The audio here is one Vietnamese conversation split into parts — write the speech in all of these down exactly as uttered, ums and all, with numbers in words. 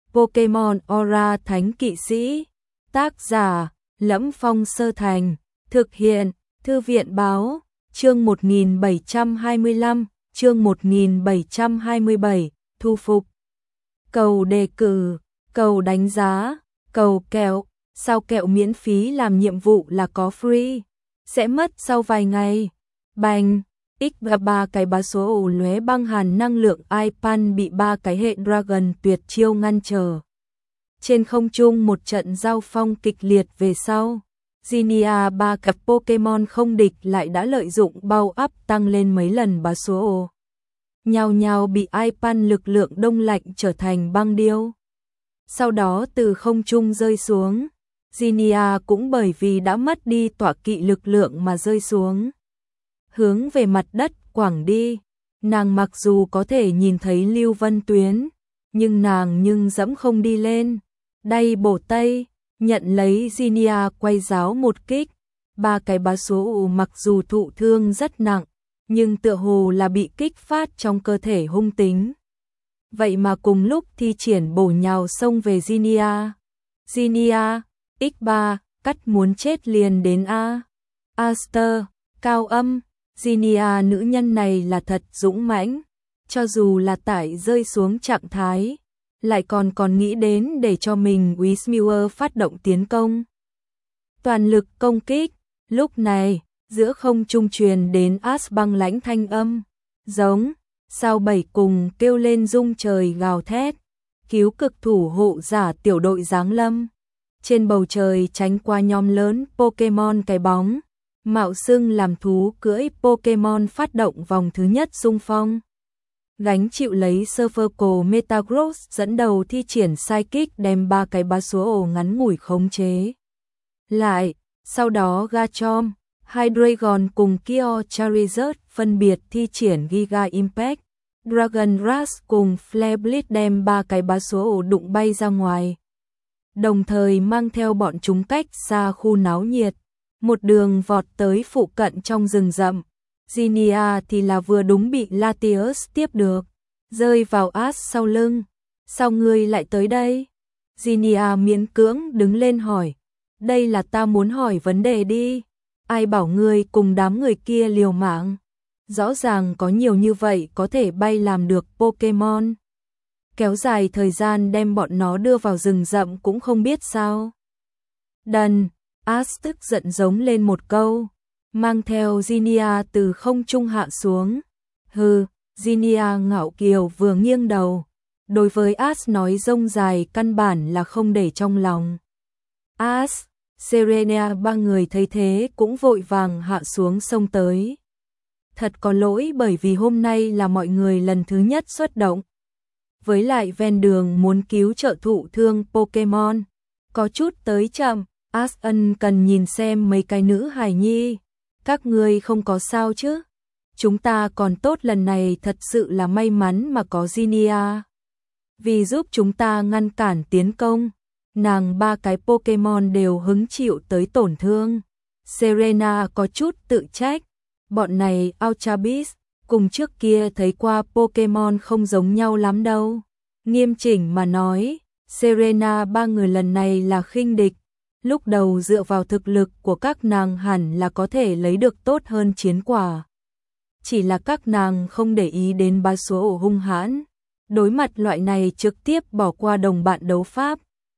Pokemon Aura Thánh Kỵ Sĩ. Tác giả: Lẫm Phong Sơ Thành. Thực hiện: Thư viện báo. Chương một nghìn bảy trăm hai mươi lăm, chương một nghìn bảy trăm hai mươi bảy, thu phục. Cầu đề cử, cầu đánh giá, cầu kẹo, sao kẹo miễn phí làm nhiệm vụ là có free, sẽ mất sau vài ngày. Bành, x ba cái bá số ổ lóe băng hàn năng lượng iPan bị ba cái hệ Dragon tuyệt chiêu ngăn trở. Trên không trung một trận giao phong kịch liệt về sau. Zinnia ba cặp Pokemon không địch lại đã lợi dụng bao áp tăng lên mấy lần bá số ổ. Nhào nhào bị iPan lực lượng đông lạnh trở thành băng điêu. Sau đó từ không trung rơi xuống. Zinnia cũng bởi vì đã mất đi tọa kỵ lực lượng mà rơi xuống. Hướng về mặt đất quẳng đi. Nàng mặc dù có thể nhìn thấy Lưu Vân Tuyến, nhưng nàng nhưng dẫm không đi lên. Đay bổ tây, nhận lấy Zinnia quay giáo một kích. Ba cái bá số ủ mặc dù thụ thương rất nặng, nhưng tựa hồ là bị kích phát trong cơ thể hung tính. Vậy mà cùng lúc thi triển bổ nhào xông về Zinnia. Zinnia, x ba, cắt muốn chết liền đến A. Aster, cao âm, Zinnia nữ nhân này là thật dũng mãnh, cho dù là tại rơi xuống trạng thái, lại còn còn nghĩ đến để cho mình Whismiller phát động tiến công. Toàn lực công kích, lúc này, giữa không trung truyền đến Ash băng lãnh thanh âm, giống, sao bảy cùng kêu lên rung trời gào thét, cứu cực thủ hộ giả tiểu đội giáng lâm. Trên bầu trời tránh qua nhóm lớn Pokemon cái bóng, mạo xưng làm thú cưỡi Pokemon phát động vòng thứ nhất xung phong. Gánh chịu lấy Surfer Metagross dẫn đầu thi triển Psychic đem ba cái bá số ổ ngắn ngủi khống chế lại, sau đó Garchomp, Hydreigon cùng Kyo Charizard phân biệt thi triển Giga Impact, Dragon Rush cùng Flare Blitz đem ba cái bá số ổ đụng bay ra ngoài. Đồng thời mang theo bọn chúng cách xa khu náo nhiệt, một đường vọt tới phụ cận trong rừng rậm. Zinnia thì là vừa đúng bị Latios tiếp được, rơi vào Ash sau lưng. Sao ngươi lại tới đây? Zinnia miễn cưỡng đứng lên hỏi. Đây là ta muốn hỏi vấn đề đi. Ai bảo ngươi cùng đám người kia liều mạng? Rõ ràng có nhiều như vậy có thể bay làm được Pokemon. Kéo dài thời gian đem bọn nó đưa vào rừng rậm cũng không biết sao. Đần, Ash tức giận giống lên một câu, mang theo Zinnia từ không trung hạ xuống. Hừ, Zinnia ngạo kiều vừa nghiêng đầu. Đối với Ash nói rông dài căn bản là không để trong lòng. Ash, Serena ba người thấy thế cũng vội vàng hạ xuống sông tới. Thật có lỗi bởi vì hôm nay là mọi người lần thứ nhất xuất động. Với lại ven đường muốn cứu trợ thụ thương Pokemon, có chút tới chậm. Ash ân cần nhìn xem mấy cái nữ hài nhi. Các ngươi không có sao chứ? Chúng ta còn tốt, lần này thật sự là may mắn mà có Zinnia. Vì giúp chúng ta ngăn cản tiến công, nàng ba cái Pokemon đều hứng chịu tới tổn thương. Serena có chút tự trách. Bọn này Ultra Beast, cùng trước kia thấy qua Pokemon không giống nhau lắm đâu. Nghiêm chỉnh mà nói, Serena ba người lần này là khinh địch. Lúc đầu dựa vào thực lực của các nàng hẳn là có thể lấy được tốt hơn chiến quả. Chỉ là các nàng không để ý đến bá số ổ hung hãn. Đối mặt loại này trực tiếp bỏ qua đồng bạn đấu pháp.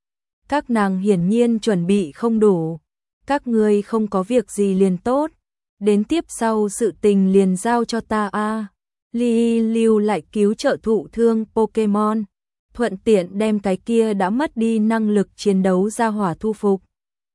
Các nàng hiển nhiên chuẩn bị không đủ. Các ngươi không có việc gì liền tốt. Đến tiếp sau sự tình liền giao cho ta a. À. Ly lưu lại cứu trợ thụ thương Pokemon. Thuận tiện đem cái kia đã mất đi năng lực chiến đấu ra hỏa thu phục.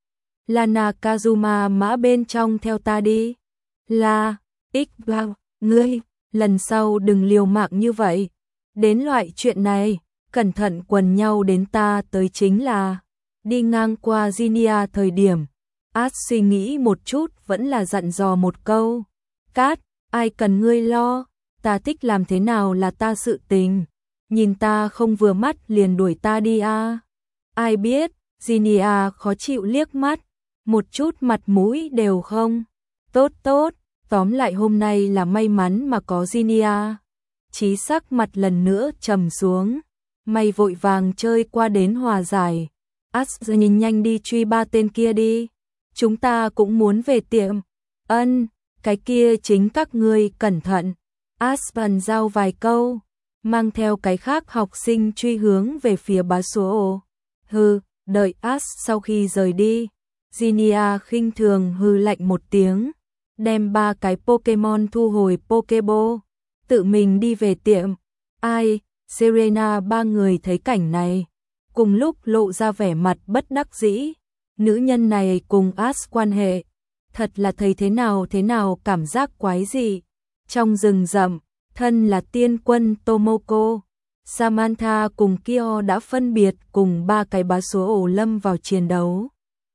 Lana Kazuma mã bên trong theo ta đi. Là, x ba, ngươi, lần sau đừng liều mạng như vậy. Đến loại chuyện này, cẩn thận quần nhau đến ta tới chính là. Đi ngang qua Zinnia thời điểm, Ash suy nghĩ một chút vẫn là dặn dò một câu. Cát, ai cần ngươi lo, ta thích làm thế nào là ta sự tình. Nhìn ta không vừa mắt liền đuổi ta đi a. À. Ai biết, Zinnia khó chịu liếc mắt. Một chút mặt mũi đều không. Tốt tốt, tóm lại hôm nay là may mắn mà có Zinnia. Chí sắc mặt lần nữa trầm xuống. Mày vội vàng chơi qua đến hòa giải. As nhìn nhanh đi truy ba tên kia đi. Chúng ta cũng muốn về tiệm. Ân, cái kia chính các ngươi cẩn thận. Aspen giao vài câu, mang theo cái khác học sinh truy hướng về phía bá số. Hừ, đợi As sau khi rời đi. Ginia khinh thường hừ lạnh một tiếng, đem ba cái Pokemon thu hồi Pokeball, tự mình đi về tiệm. Ai, Serena ba người thấy cảnh này, cùng lúc lộ ra vẻ mặt bất đắc dĩ. Nữ nhân này cùng As quan hệ, thật là thấy thế nào thế nào cảm giác quái dị. Trong rừng rậm, thân là tiên quân Tomoko, Samantha cùng Kyo đã phân biệt cùng ba cái bá số ổ lâm vào chiến đấu.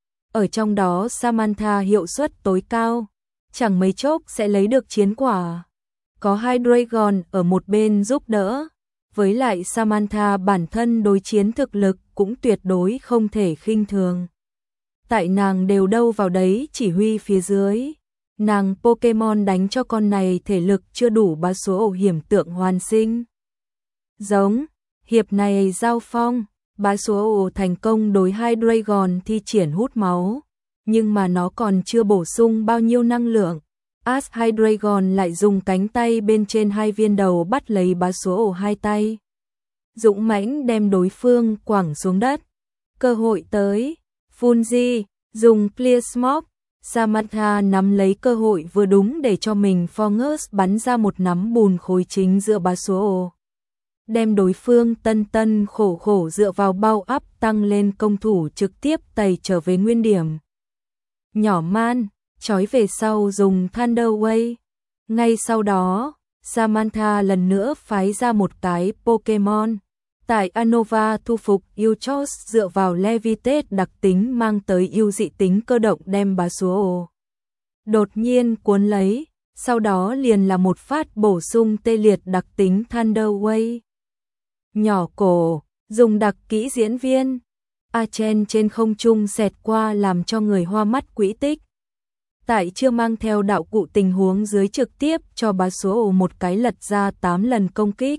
Ở trong đó Samantha hiệu suất tối cao, chẳng mấy chốc sẽ lấy được chiến quả. Có hai Dragon ở một bên giúp đỡ, với lại Samantha bản thân đối chiến thực lực cũng tuyệt đối không thể khinh thường. Tại nàng đều đâu vào đấy chỉ huy phía dưới, nàng Pokemon đánh cho con này thể lực chưa đủ bá số ổ hiểm tượng hoàn sinh. Giống, hiệp này giao phong, bá số ổ thành công đối hai Dragon thi triển hút máu, nhưng mà nó còn chưa bổ sung bao nhiêu năng lượng. As hai Dragon lại dùng cánh tay bên trên hai viên đầu bắt lấy bá số ổ hai tay, dũng mãnh đem đối phương quẳng xuống đất. Cơ hội tới, Fungi dùng Clear Smoke, Samantha nắm lấy cơ hội vừa đúng để cho mình Forgus bắn ra một nắm bùn khối chính giữa bá số ổ, đem đối phương tân tân khổ khổ dựa vào bao áp tăng lên công thủ trực tiếp tẩy trở về nguyên điểm. Nhỏ man, trói về sau dùng Thunder Wave. Ngay sau đó, Samantha lần nữa phái ra một cái Pokemon. Tại Unova thu phục Euchos dựa vào Levitate đặc tính mang tới ưu dị tính cơ động đem bá số ổ đột nhiên cuốn lấy, sau đó liền là một phát bổ sung tê liệt đặc tính Thunder Wave. Nhỏ cổ, dùng đặc kỹ diễn viên. Achen trên không trung xẹt qua làm cho người hoa mắt quỹ tích. Tại chưa mang theo đạo cụ tình huống dưới trực tiếp cho bá số ổ một cái lật ra tám lần công kích.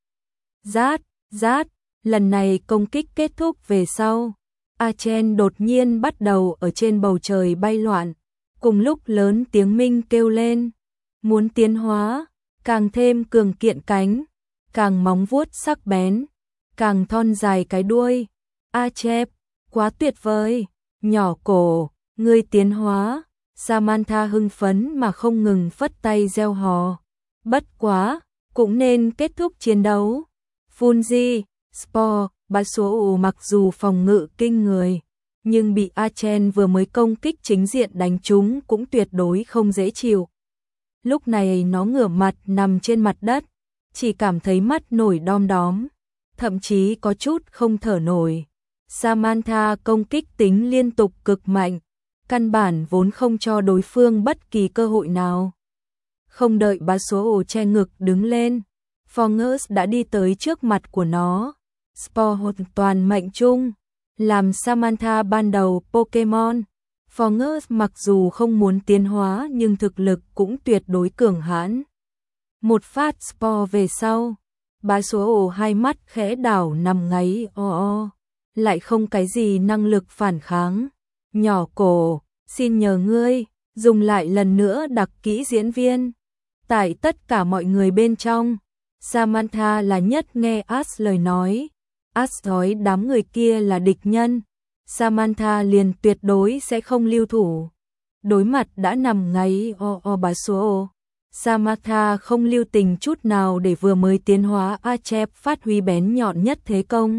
Rát, rát, lần này công kích kết thúc về sau. Achen đột nhiên bắt đầu ở trên bầu trời bay loạn, cùng lúc lớn tiếng minh kêu lên. Muốn tiến hóa, càng thêm cường kiện cánh, càng móng vuốt sắc bén, càng thon dài cái đuôi. Achep, quá tuyệt vời, nhỏ cổ, ngươi tiến hóa. Samantha hưng phấn mà không ngừng phất tay reo hò. Bất quá, cũng nên kết thúc chiến đấu. Fungi, Spore, bá số ủ mặc dù phòng ngự kinh người, nhưng bị Achen vừa mới công kích chính diện đánh trúng cũng tuyệt đối không dễ chịu. Lúc này nó ngửa mặt nằm trên mặt đất, chỉ cảm thấy mắt nổi đom đóm, thậm chí có chút không thở nổi. Samantha công kích tính liên tục cực mạnh, căn bản vốn không cho đối phương bất kỳ cơ hội nào. Không đợi bá số ổ che ngực đứng lên, Forgus đã đi tới trước mặt của nó. Spore hoàn toàn mệnh trung, làm Samantha ban đầu Pokemon. Forgus mặc dù không muốn tiến hóa nhưng thực lực cũng tuyệt đối cường hãn. Một phát Spore về sau, bá số ổ hai mắt khẽ đảo nằm ngáy o o, lại không cái gì năng lực phản kháng. Nhỏ cổ, xin nhờ ngươi, dùng lại lần nữa đặc kỹ diễn viên. Tại tất cả mọi người bên trong, Samantha là nhất nghe As lời nói. As nói đám người kia là địch nhân, Samantha liền tuyệt đối sẽ không lưu thủ. Đối mặt đã nằm ngáy o o bá số, Samantha không lưu tình chút nào để vừa mới tiến hóa Achep phát huy bén nhọn nhất thế công.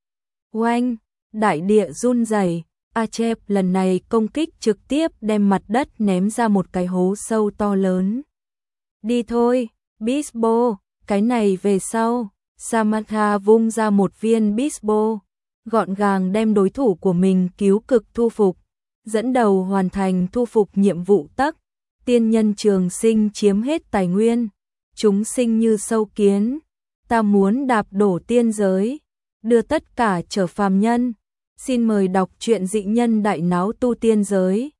Oanh, đại địa run rẩy. Achep lần này công kích trực tiếp đem mặt đất ném ra một cái hố sâu to lớn. Đi thôi, Bisbo, cái này về sau. Samantha vung ra một viên Bisbo, gọn gàng đem đối thủ của mình cứu cực thu phục, dẫn đầu hoàn thành thu phục nhiệm vụ tắc. Tiên nhân trường sinh chiếm hết tài nguyên, chúng sinh như sâu kiến, ta muốn đạp đổ tiên giới, đưa tất cả trở phàm nhân. Xin mời đọc truyện Dị Nhân Đại Náo Tu Tiên Giới.